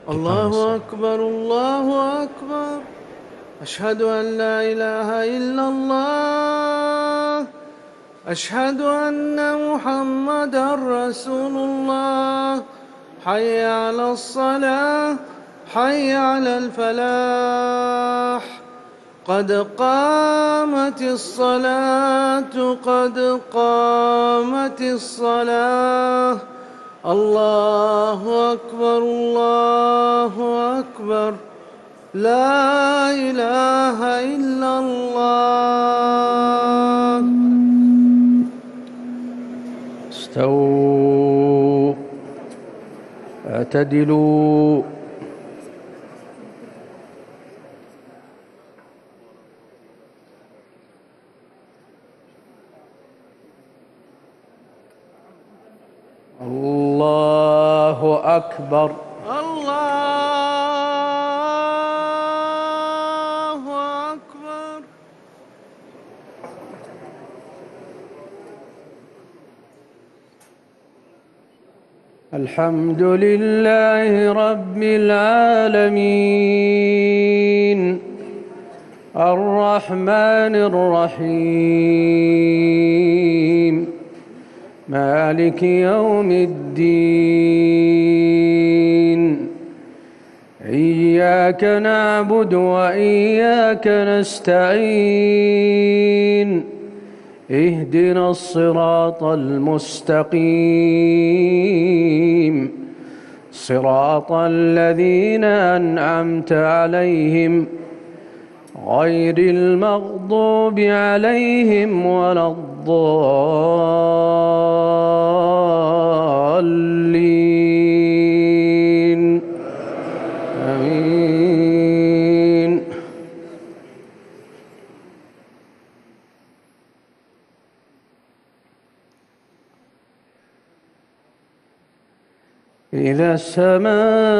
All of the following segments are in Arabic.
الله أكبر الله أكبر. أشهد أن لا إله إلا الله. أشهد أن محمدًا رسول الله. حي على الصلاة، حي على الفلاح. قد قامت الصلاة، قد قامت الصلاة. الله أكبر الله أكبر. لا إله إلا الله. استووا، اعتدلوا. الله أكبر. الله أكبر. الحمد لله رب العالمين، الرحمن الرحيم، مالك يوم الدين. إياك نعبد وإياك نستعين. اهدنا الصراط المستقيم، صراط الذين أنعمت عليهم غير المغضوب عليهم ولا الضالين. آمين. إذا السماء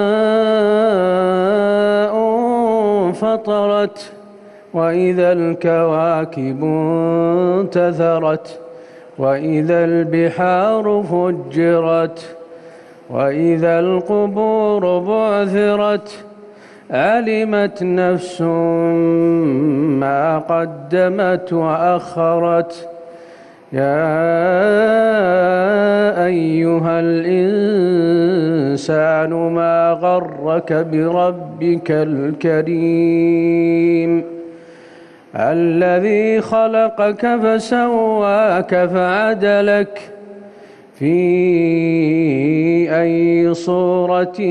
انفطرت، وإذا الكواكب انتثرت، وإذا البحار فجرت، وإذا القبور بعثرت، علمت نفس ما قدمت وأخرت. يا أيها الإنسان ما غرك بربك الكريم، الذي خلقك فسواك فعدلك في أي صورة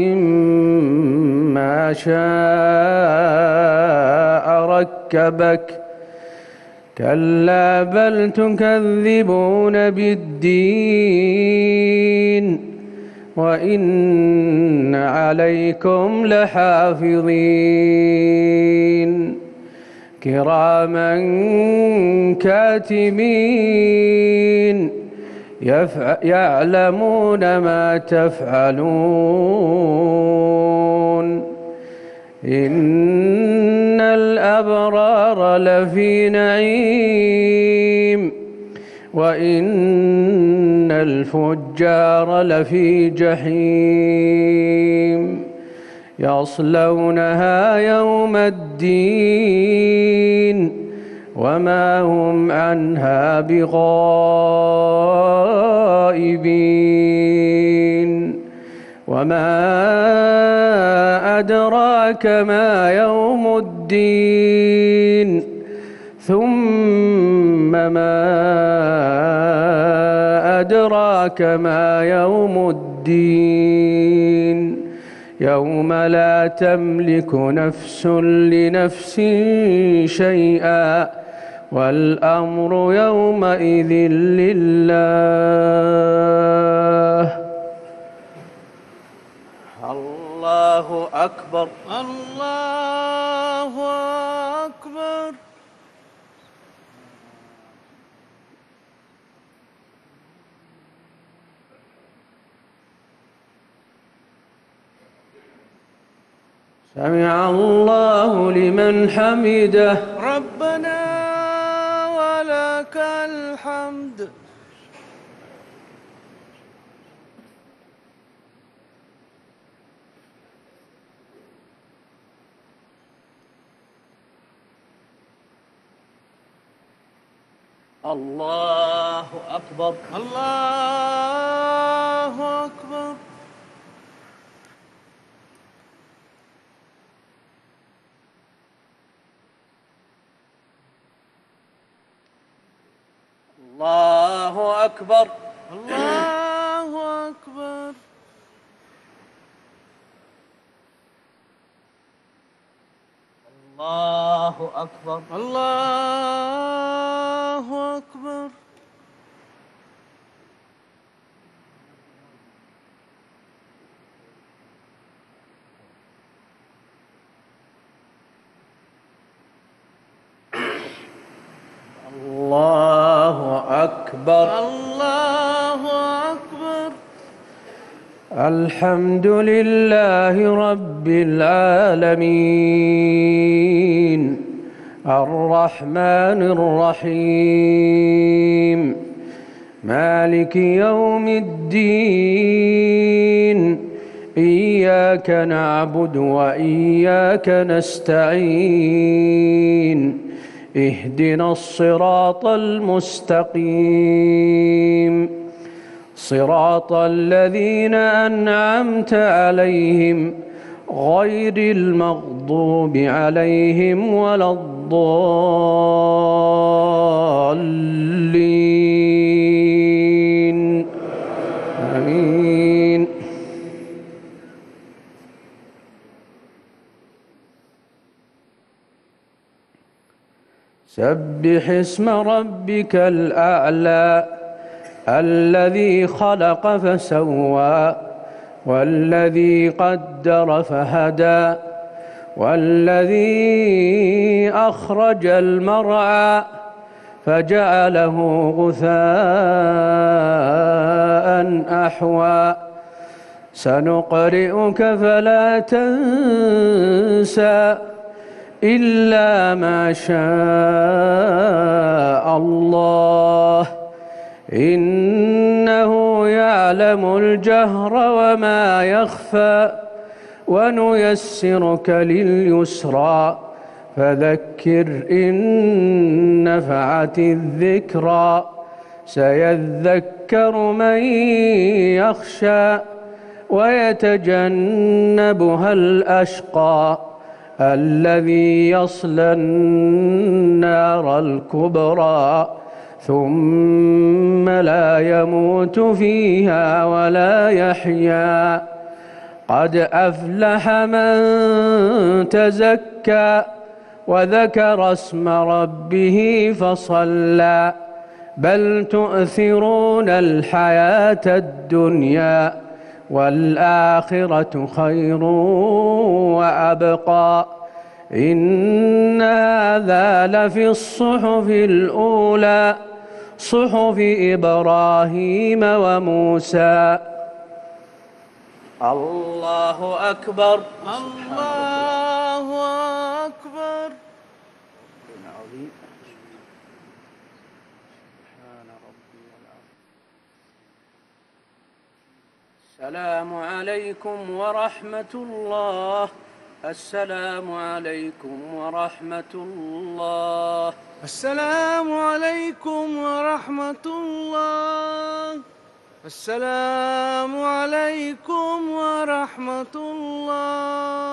ما شاء ركبك. كلا بل تكذبون بالدين، وإن عليكم لحافظين كراما كاتبين، يعلمون ما تفعلون. إن الأبرار لفي نعيم، وإن الفجار لفي جحيم، يصلونها يوم الدين، وما هم عنها بغائبين. وما أدراك ما يوم الدين، ثم ما أدراك ما يوم الدين. يوم لا تملك نفس لنفس شيئا، والأمر يومئذ لله. الله أكبر. الله أكبر. سمع الله لمن حمده. ربنا ولك الحمد. الله أكبر. الله أكبر. الله أكبر. الله أكبر. الله أكبر. الله أكبر. الله أكبر. الله أكبر. الحمد لله رب العالمين الرحمن الرحيم مالك يوم الدين إياك نعبد وإياك نستعين اهدنا الصراط المستقيم صراط الذين أنعمت عليهم غير المغضوب عليهم ولا الضالين آمين. سبح اسم ربك الأعلى الذي خلق فسوى والذي قدر فهدى والذي أخرج المرعى فجعله غثاء أحوى سنقرئك فلا تنسى إلا ما شاء الله إنه يعلم الجهر وما يخفى ونيسرك لليسرى فذكر إن نفعت الذكرى سيذكر من يخشى ويتجنبها الأشقى الذي يصلى النار الكبرى ثم لا يموت فيها ولا يحيا قد أفلح من تزكى وذكر اسم ربه فصلى بل تؤثرون الحياة الدنيا والآخرة خير وأبقى إن هذا لفي الصحف الأولى صحف إبراهيم وموسى. الله أكبر. الله أكبر. السلام عليكم ورحمة الله. السلام عليكم ورحمة الله. السلام عليكم ورحمة الله. السلام عليكم ورحمة الله.